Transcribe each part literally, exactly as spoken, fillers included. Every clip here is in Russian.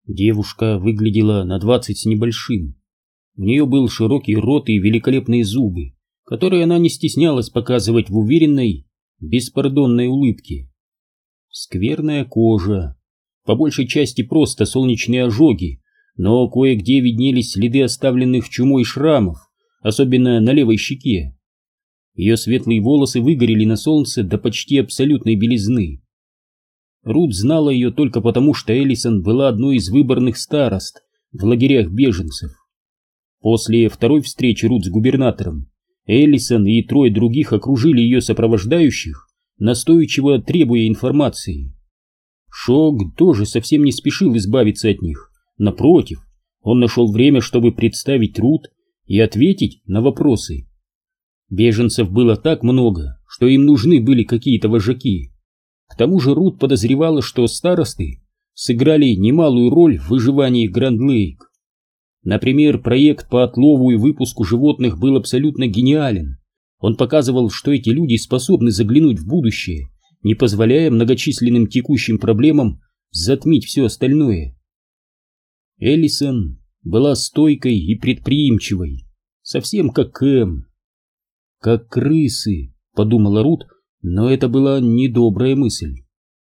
Девушка выглядела на двадцать с небольшим. У нее был широкий рот и великолепные зубы, которые она не стеснялась показывать в уверенной, беспардонной улыбке. Скверная кожа, по большей части просто солнечные ожоги, но кое-где виднелись следы оставленных чумой шрамов, особенно на левой щеке. Ее светлые волосы выгорели на солнце до почти абсолютной белизны. Рут знала ее только потому, что Эллисон была одной из выборных старост в лагерях беженцев. После второй встречи Рут с губернатором, Эллисон и трое других окружили ее сопровождающих, настойчиво требуя информации. Шог тоже совсем не спешил избавиться от них. Напротив, он нашел время, чтобы представить Рут и ответить на вопросы. Беженцев было так много, что им нужны были какие-то вожаки. К тому же Рут подозревала, что старосты сыграли немалую роль в выживании Гранд-Лейк. Например, проект по отлову и выпуску животных был абсолютно гениален. Он показывал, что эти люди способны заглянуть в будущее, не позволяя многочисленным текущим проблемам затмить все остальное. Эллисон была стойкой и предприимчивой, совсем как Кэм. «Как крысы», — подумала Рут, но это была недобрая мысль.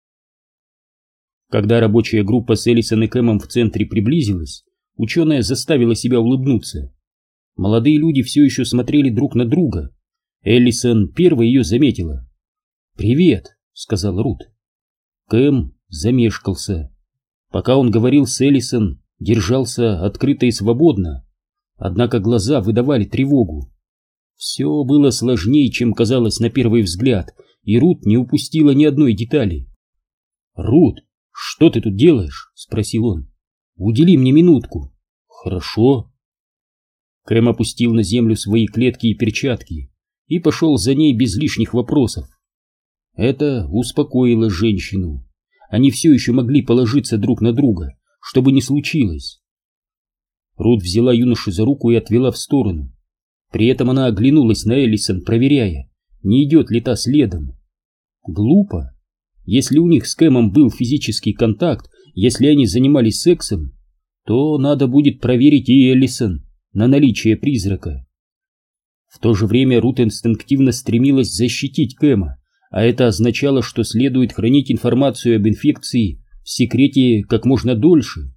Когда рабочая группа с Эллисон и Кэмом в центре приблизилась, ученая заставила себя улыбнуться. Молодые люди все еще смотрели друг на друга. Эллисон первой ее заметила. «Привет», — сказал Рут. Кэм замешкался. Пока он говорил с Эллисон, держался открыто и свободно, однако глаза выдавали тревогу. Все было сложнее, чем казалось на первый взгляд, и Рут не упустила ни одной детали. «Рут, что ты тут делаешь?» — спросил он. «Удели мне минутку». «Хорошо». Кэм опустил на землю свои клетки и перчатки и пошел за ней без лишних вопросов. Это успокоило женщину. Они все еще могли положиться друг на друга, что бы ни случилось. Рут взяла юношу за руку и отвела в сторону. При этом она оглянулась на Эллисон, проверяя, не идет ли та следом. Глупо. Если у них с Кэмом был физический контакт, если они занимались сексом, то надо будет проверить и Эллисон на наличие призрака. В то же время Рут инстинктивно стремилась защитить Кэма, а это означало, что следует хранить информацию об инфекции в секрете как можно дольше.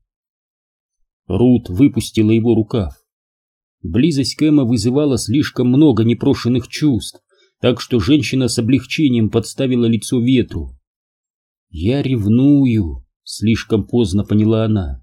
Рут выпустила его рукав. Близость Кэма вызывала слишком много непрошенных чувств, так что женщина с облегчением подставила лицо ветру. «Я ревную», — слишком поздно поняла она.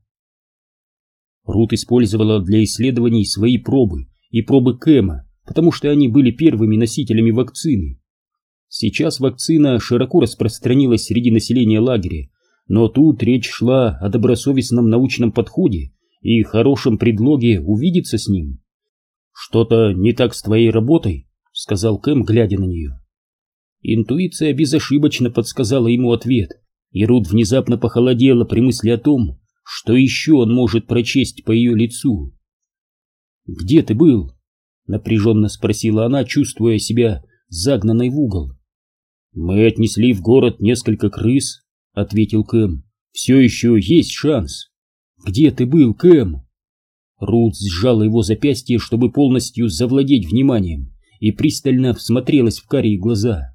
Рут использовала для исследований свои пробы и пробы Кэма, потому что они были первыми носителями вакцины. Сейчас вакцина широко распространилась среди населения лагеря, но тут речь шла о добросовестном научном подходе и хорошем предлоге увидеться с ним. «Что-то не так с твоей работой?» — сказал Кэм, глядя на нее. Интуиция безошибочно подсказала ему ответ, и Рут внезапно похолодела при мысли о том, что еще он может прочесть по ее лицу. «Где ты был?» — напряженно спросила она, чувствуя себя загнанной в угол. «Мы отнесли в город несколько крыс», — ответил Кэм. «Все еще есть шанс». «Где ты был, Кэм?» Рут сжала его запястье, чтобы полностью завладеть вниманием, и пристально всмотрелась в карие глаза.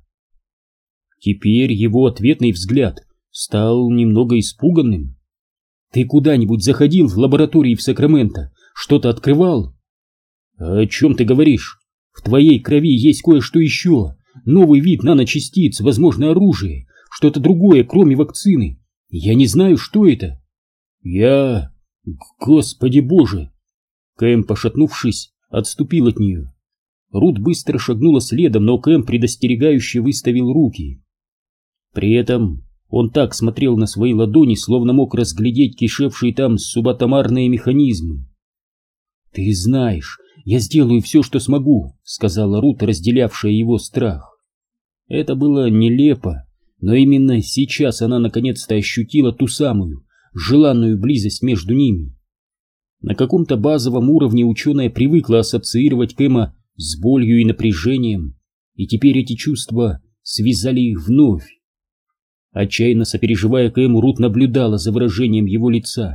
Теперь его ответный взгляд стал немного испуганным. «Ты куда-нибудь заходил в лаборатории в Сакраменто? Что-то открывал?» «О чем ты говоришь? В твоей крови есть кое-что еще. Новый вид наночастиц, возможно, оружие, что-то другое, кроме вакцины. Я не знаю, что это». «Я... Господи Боже!» Кэм, пошатнувшись, отступил от нее. Рут быстро шагнула следом, но Кэм предостерегающе выставил руки. При этом он так смотрел на свои ладони, словно мог разглядеть кишевшие там субатомарные механизмы. «Ты знаешь, я сделаю все, что смогу», — сказала Рут, разделявшая его страх. Это было нелепо, но именно сейчас она наконец-то ощутила ту самую, желанную близость между ними. На каком-то базовом уровне ученая привыкла ассоциировать Кэма с болью и напряжением, и теперь эти чувства связали их вновь. Отчаянно сопереживая Кэму, Рут наблюдала за выражением его лица.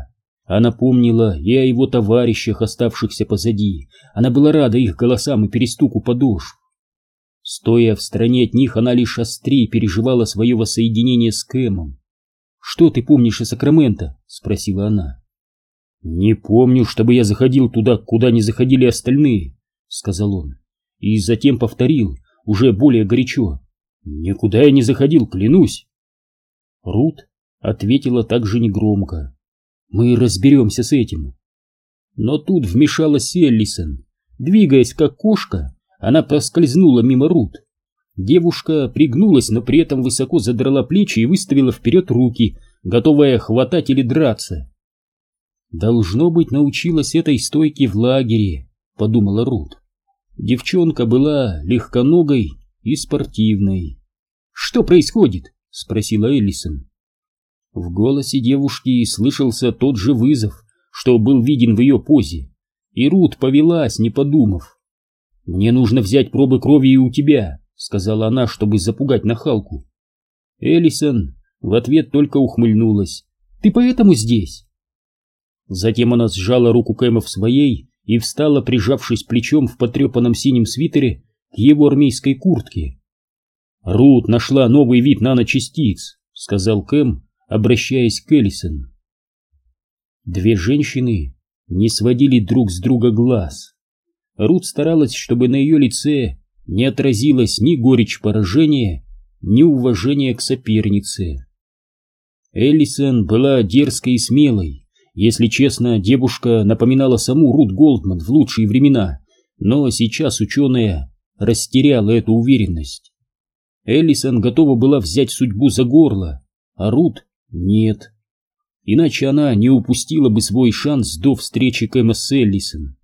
Она помнила и о его товарищах, оставшихся позади. Она была рада их голосам и перестуку подошв. Стоя в стороне от них, она лишь острее переживала свое воссоединение с Кэмом. «Что ты помнишь о Сакраменто?» — спросила она. «Не помню, чтобы я заходил туда, куда не заходили остальные», — сказал он. И затем повторил, уже более горячо. «Никуда я не заходил, клянусь». Рут ответила также негромко. «Мы разберемся с этим». Но тут вмешалась Эллисон. Двигаясь как кошка, она проскользнула мимо Рут. Девушка пригнулась, но при этом высоко задрала плечи и выставила вперед руки, готовая хватать или драться. «Должно быть, научилась этой стойке в лагере», — подумала Рут. Девчонка была легконогой и спортивной. «Что происходит?» — спросила Эллисон. В голосе девушки слышался тот же вызов, что был виден в ее позе, и Рут повелась, не подумав. «Мне нужно взять пробы крови и у тебя», — сказала она, чтобы запугать нахалку. Эллисон в ответ только ухмыльнулась. «Ты поэтому здесь?» Затем она сжала руку Кэма в своей и встала, прижавшись плечом в потрепанном синем свитере к его армейской куртке. «Рут нашла новый вид наночастиц», — сказал Кэм, обращаясь к Эллисон. Две женщины не сводили друг с друга глаз. Рут старалась, чтобы на ее лице не отразилось ни горечь поражения, ни уважение к сопернице. Эллисон была дерзкой и смелой. Если честно, девушка напоминала саму Рут Голдман в лучшие времена, но сейчас ученая растеряла эту уверенность. Эллисон готова была взять судьбу за горло, а Рут нет. Иначе она не упустила бы свой шанс до встречи Кэма с Эллисон.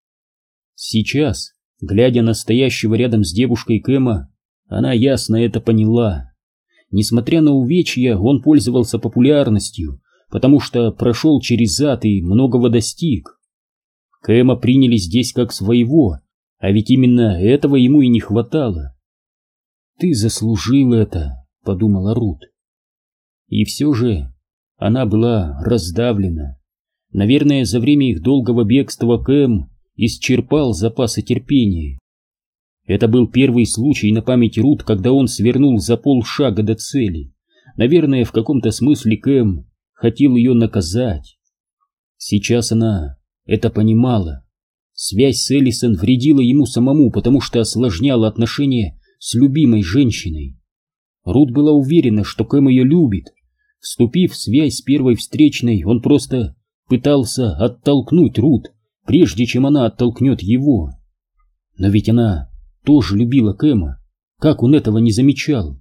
Сейчас, глядя на стоящего рядом с девушкой Кэма, она ясно это поняла. Несмотря на увечья, он пользовался популярностью, потому что прошел через ад и многого достиг. Кэма приняли здесь как своего, а ведь именно этого ему и не хватало. «Ты заслужил это», — подумала Рут. И все же она была раздавлена. Наверное, за время их долгого бегства Кэм исчерпал запасы терпения. Это был первый случай на памяти Рут, когда он свернул за полшага до цели. Наверное, в каком-то смысле Кэм хотел ее наказать. Сейчас она это понимала. Связь с Эллисон вредила ему самому, потому что осложняла отношения с любимой женщиной. Рут была уверена, что Кэм ее любит. Вступив в связь с первой встречной, он просто пытался оттолкнуть Рут, прежде чем она оттолкнет его. Но ведь она тоже любила Кэма. Как он этого не замечал?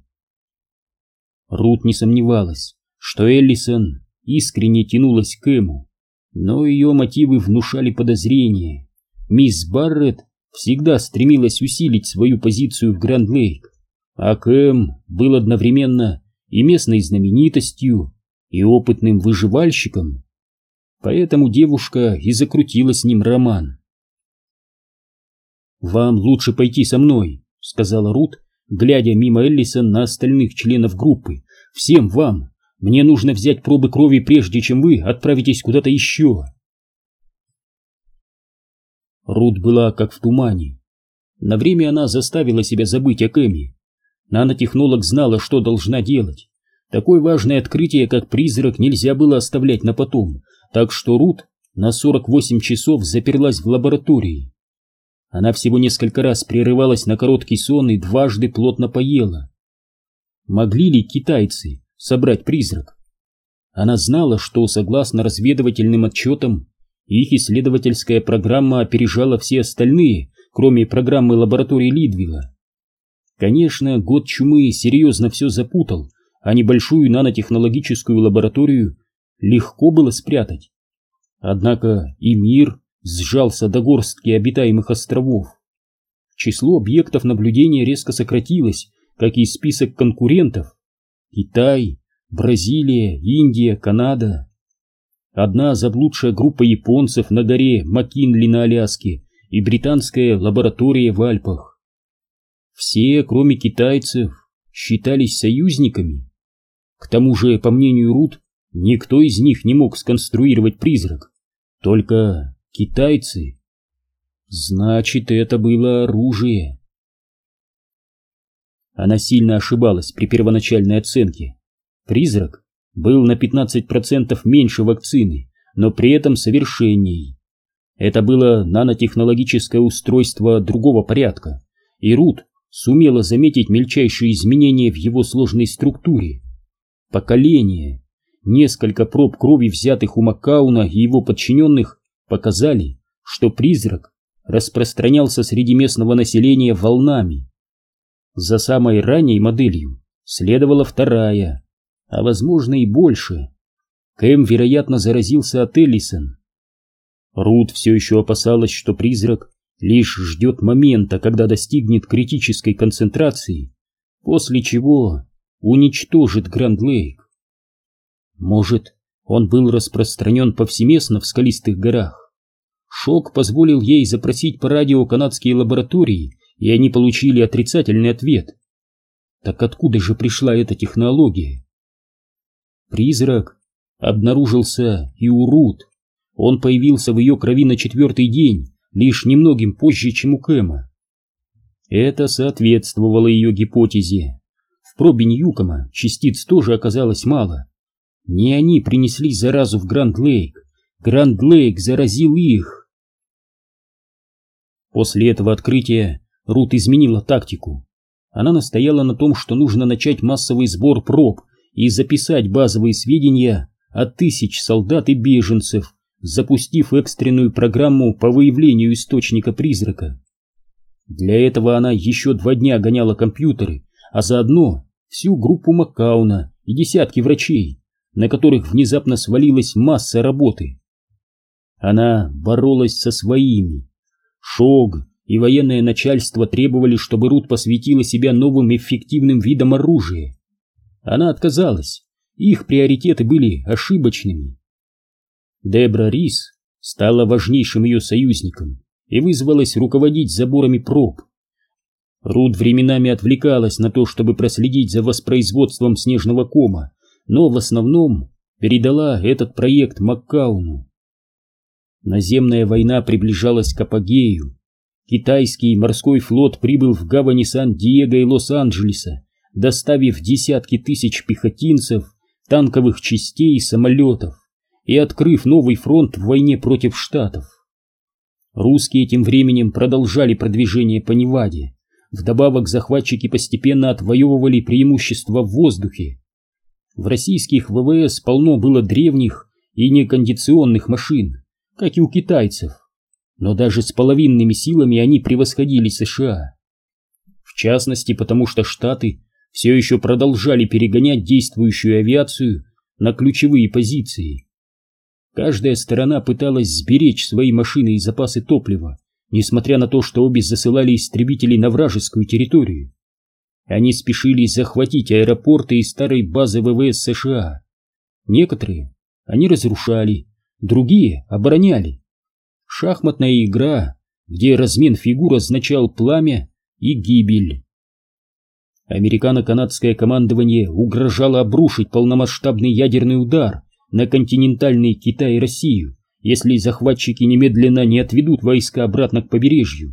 Рут не сомневалась, что Эллисон искренне тянулась к Кэму, но ее мотивы внушали подозрения. Мисс Барретт всегда стремилась усилить свою позицию в Гранд-Лейк, а Кэм был одновременно и местной знаменитостью, и опытным выживальщиком. Поэтому девушка и закрутила с ним роман. «Вам лучше пойти со мной», — сказала Рут, глядя мимо Эллисон на остальных членов группы. «Всем вам! Мне нужно взять пробы крови, прежде чем вы отправитесь куда-то еще». Рут была как в тумане. На время она заставила себя забыть о Кэме. Нанотехнолог знала, что должна делать. Такое важное открытие, как призрак, нельзя было оставлять на потом, так что Рут на сорок восемь часов заперлась в лаборатории. Она всего несколько раз прерывалась на короткий сон и дважды плотно поела. Могли ли китайцы собрать призрак? Она знала, что, согласно разведывательным отчетам, их исследовательская программа опережала все остальные, кроме программы лаборатории Лидвилла. Конечно, год чумы серьезно все запутал, а небольшую нанотехнологическую лабораторию легко было спрятать. Однако и мир сжался до горстки обитаемых островов. Число объектов наблюдения резко сократилось, как и список конкурентов. Китай, Бразилия, Индия, Канада. Одна заблудшая группа японцев на горе Маккинли на Аляске и британская лаборатория в Альпах. Все, кроме китайцев, считались союзниками. К тому же, по мнению Рут, Никто из них не мог сконструировать призрак, только китайцы. Значит, это было оружие. Она сильно ошибалась при первоначальной оценке. Призрак был на пятнадцать процентов меньше вакцины, но при этом совершенней. Это было нанотехнологическое устройство другого порядка, и Рут сумела заметить мельчайшие изменения в его сложной структуре. Поколение, несколько проб крови, взятых у Маккауна и его подчиненных, показали, что призрак распространялся среди местного населения волнами. За самой ранней моделью следовала вторая, а возможно и больше. Кэм, вероятно, заразился от Эллисон. Рут все еще опасалась, что призрак лишь ждет момента, когда достигнет критической концентрации, после чего уничтожит Гранд-Лейк. Может, он был распространен повсеместно в скалистых горах. Шок позволил ей запросить по радио канадские лаборатории, и они получили отрицательный ответ. Так откуда же пришла эта технология? Призрак обнаружился и у Рут. Он появился в ее крови на четвертый день, лишь немногим позже, чем у Кэма. Это соответствовало ее гипотезе. В пробе Ньюкома частиц тоже оказалось мало. Не они принесли заразу в Гранд-Лейк. Гранд-Лейк заразил их. После этого открытия Рут изменила тактику. Она настояла на том, что нужно начать массовый сбор проб и записать базовые сведения от тысяч солдат и беженцев, запустив экстренную программу по выявлению источника призрака. Для этого она еще два дня гоняла компьютеры, а заодно всю группу Маккауна и десятки врачей, на которых внезапно свалилась масса работы. Она боролась со своими. Шог и военное начальство требовали, чтобы Рут посвятила себя новым эффективным видам оружия. Она отказалась, их приоритеты были ошибочными. Дебра Рис стала важнейшим ее союзником и вызвалась руководить заборами проб. Рут временами отвлекалась на то, чтобы проследить за воспроизводством снежного кома, но в основном передала этот проект Маккауну. Наземная война приближалась к апогею. Китайский морской флот прибыл в гавани Сан-Диего и Лос-Анджелеса, доставив десятки тысяч пехотинцев, танковых частей и самолетов, и открыв новый фронт в войне против Штатов. Русские тем временем продолжали продвижение по Неваде. Вдобавок захватчики постепенно отвоевывали преимущество в воздухе. В российских ВВС полно было древних и некондиционных машин, как и у китайцев, но даже с половинными силами они превосходили США. В частности, потому что Штаты все еще продолжали перегонять действующую авиацию на ключевые позиции. Каждая сторона пыталась сберечь свои машины и запасы топлива, несмотря на то, что обе засылали истребителей на вражескую территорию. Они спешили захватить аэропорты и старой базы ВВС США. Некоторые они разрушали, другие обороняли. Шахматная игра, где размен фигур означал пламя и гибель. Американо-канадское командование угрожало обрушить полномасштабный ядерный удар на континентальный Китай и Россию, если захватчики немедленно не отведут войска обратно к побережью.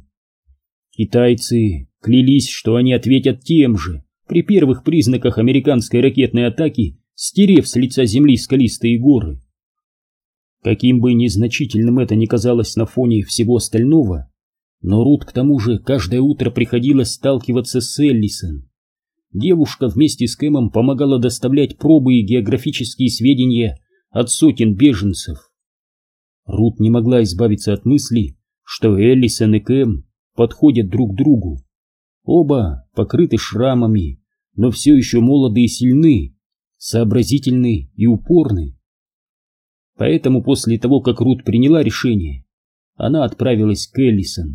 Китайцы клялись, что они ответят тем же, при первых признаках американской ракетной атаки, стерев с лица земли скалистые горы. Каким бы незначительным это ни казалось на фоне всего остального, но Рут к тому же каждое утро приходилось сталкиваться с Эллисон. Девушка вместе с Кэмом помогала доставлять пробы и географические сведения от сотен беженцев. Рут не могла избавиться от мысли, что Эллисон и Кэм подходят друг другу. Оба покрыты шрамами, но все еще молоды и сильны, сообразительны и упорны. Поэтому после того, как Рут приняла решение, она отправилась к Эллисон.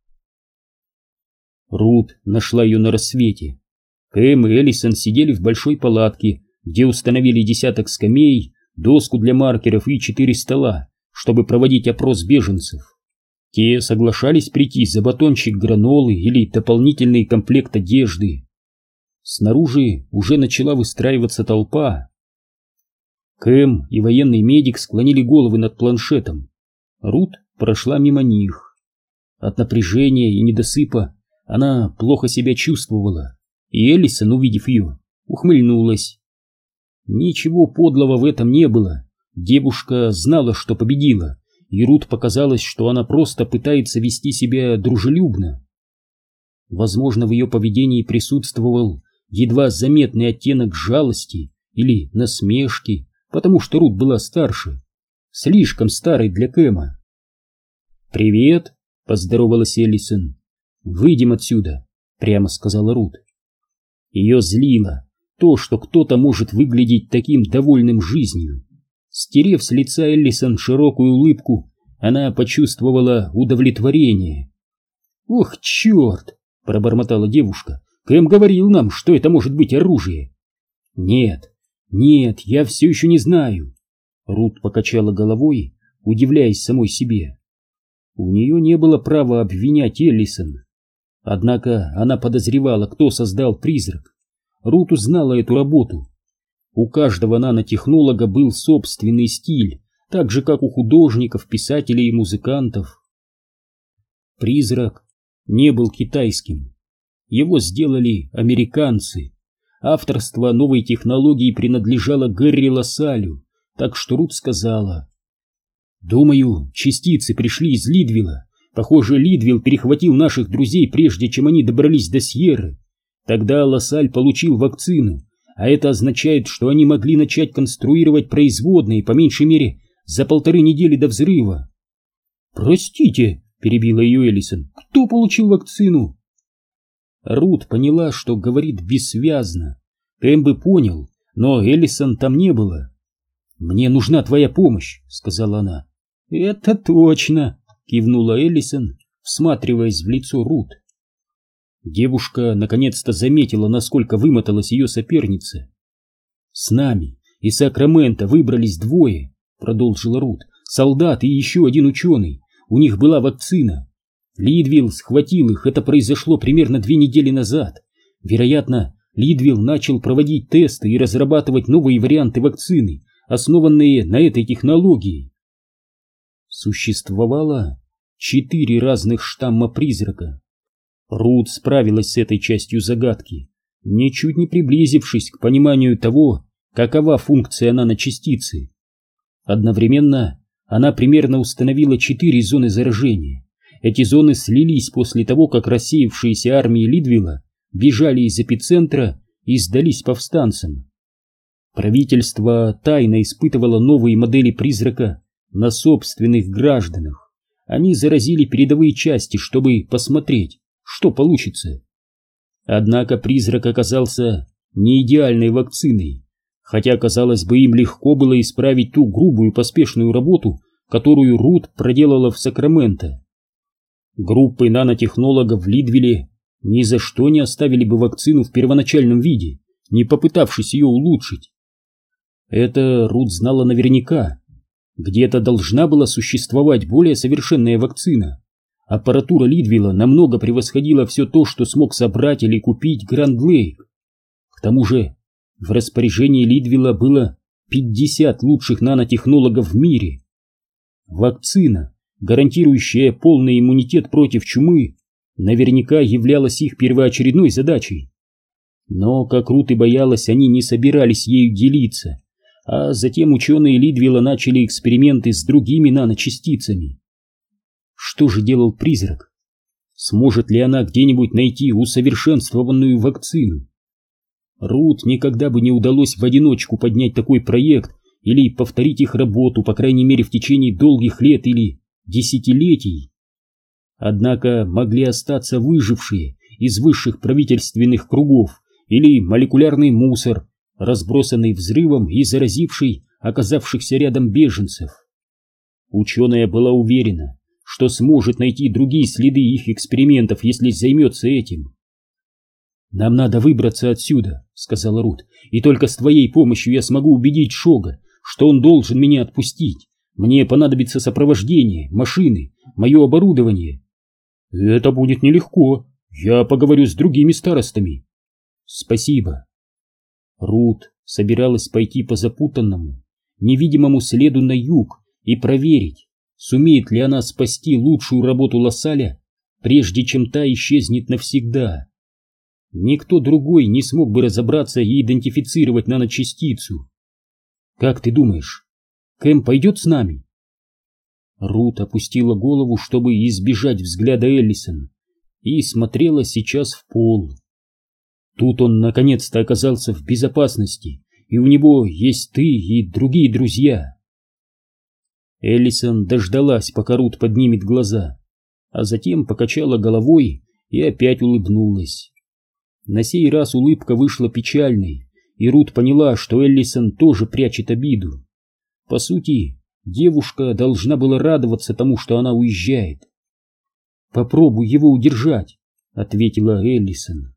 Рут нашла ее на рассвете. Кэм и Эллисон сидели в большой палатке, где установили десяток скамей, доску для маркеров и четыре стола, чтобы проводить опрос беженцев. Те соглашались прийти за батончик гранолы или дополнительный комплект одежды. Снаружи уже начала выстраиваться толпа. Кэм и военный медик склонили головы над планшетом. Рут прошла мимо них. От напряжения и недосыпа она плохо себя чувствовала, и Эллисон, увидев ее, ухмыльнулась. Ничего подлого в этом не было. Девушка знала, что победила, и Рут показалось, что она просто пытается вести себя дружелюбно. Возможно, в ее поведении присутствовал едва заметный оттенок жалости или насмешки, потому что Рут была старше, слишком старой для Кэма. «Привет», — поздоровалась Эллисон. «Выйдем отсюда», — прямо сказала Рут. Ее злило то, что кто-то может выглядеть таким довольным жизнью. Стерев с лица Эллисон широкую улыбку, она почувствовала удовлетворение. «Ох, черт!» — пробормотала девушка. «Кэм говорил нам, что это может быть оружие». «Нет, нет, я все еще не знаю». Рут покачала головой, удивляясь самой себе. У нее не было права обвинять Эллисон. Однако она подозревала, кто создал призрак. Рут узнала эту работу. У каждого нанотехнолога был собственный стиль, так же, как у художников, писателей и музыкантов. Призрак не был китайским. Его сделали американцы. Авторство новой технологии принадлежало Гэри Лассалю, так что Рут сказала: «Думаю, частицы пришли из Лидвилла. Похоже, Лидвилл перехватил наших друзей, прежде чем они добрались до Сьерры. Тогда Лассаль получил вакцину, а это означает, что они могли начать конструировать производные, по меньшей мере, за полторы недели до взрыва». «Простите», — перебила ее Эллисон, — «кто получил вакцину?» Рут поняла, что говорит бессвязно. Кэм бы понял, но Эллисон там не было. «Мне нужна твоя помощь», — сказала она. «Это точно», — кивнула Эллисон, всматриваясь в лицо Рут. Девушка наконец-то заметила, насколько вымоталась ее соперница. «С нами из Сакрамента выбрались двое», — продолжила Рут, — «солдат и еще один ученый. У них была вакцина. Лидвилл схватил их, это произошло примерно две недели назад. Вероятно, Лидвилл начал проводить тесты и разрабатывать новые варианты вакцины, основанные на этой технологии». Существовало четыре разных штамма призрака. Рут справилась с этой частью загадки, ничуть не приблизившись к пониманию того, какова функция наночастицы. Одновременно она примерно установила четыре зоны заражения. Эти зоны слились после того, как рассеявшиеся армии Лидвилла бежали из эпицентра и сдались повстанцам. Правительство тайно испытывало новые модели призрака на собственных гражданах. Они заразили передовые части, чтобы посмотреть, что получится. Однако призрак оказался не идеальной вакциной, хотя, казалось бы, им легко было исправить ту грубую поспешную работу, которую Рут проделала в Сакраменто. Группы нанотехнологов в Лидвилле ни за что не оставили бы вакцину в первоначальном виде, не попытавшись ее улучшить. Это Рут знала наверняка. Где-то должна была существовать более совершенная вакцина. Аппаратура Лидвилла намного превосходила все то, что смог собрать или купить Гранд Лейк. К тому же в распоряжении Лидвилла было пятьдесят лучших нанотехнологов в мире. Вакцина, гарантирующая полный иммунитет против чумы, наверняка являлась их первоочередной задачей. Но, как Рут и боялась, они не собирались ею делиться, а затем ученые Лидвилла начали эксперименты с другими наночастицами. Что же делал призрак? Сможет ли она где-нибудь найти усовершенствованную вакцину? Рут никогда бы не удалось в одиночку поднять такой проект или повторить их работу, по крайней мере, в течение долгих лет или десятилетий. Однако могли остаться выжившие из высших правительственных кругов или молекулярный мусор, разбросанный взрывом и заразивший оказавшихся рядом беженцев. Ученая была уверена, что сможет найти другие следы их экспериментов, если займется этим. «Нам надо выбраться отсюда», — сказала Рут, — «и только с твоей помощью я смогу убедить Шога, что он должен меня отпустить. Мне понадобится сопровождение, машины, мое оборудование». «Это будет нелегко. Я поговорю с другими старостами». «Спасибо». Рут собиралась пойти по запутанному, невидимому следу на юг и проверить, сумеет ли она спасти лучшую работу Лассаля, прежде чем та исчезнет навсегда. Никто другой не смог бы разобраться и идентифицировать наночастицу. Как ты думаешь, Кэм пойдет с нами? Рут опустила голову, чтобы избежать взгляда Эллисон, и смотрела сейчас в пол. Тут он наконец-то оказался в безопасности, и у него есть ты и другие друзья. Эллисон дождалась, пока Рут поднимет глаза, а затем покачала головой и опять улыбнулась. На сей раз улыбка вышла печальной, и Рут поняла, что Эллисон тоже прячет обиду. По сути, девушка должна была радоваться тому, что она уезжает. «Попробуй его удержать», — ответила Эллисон.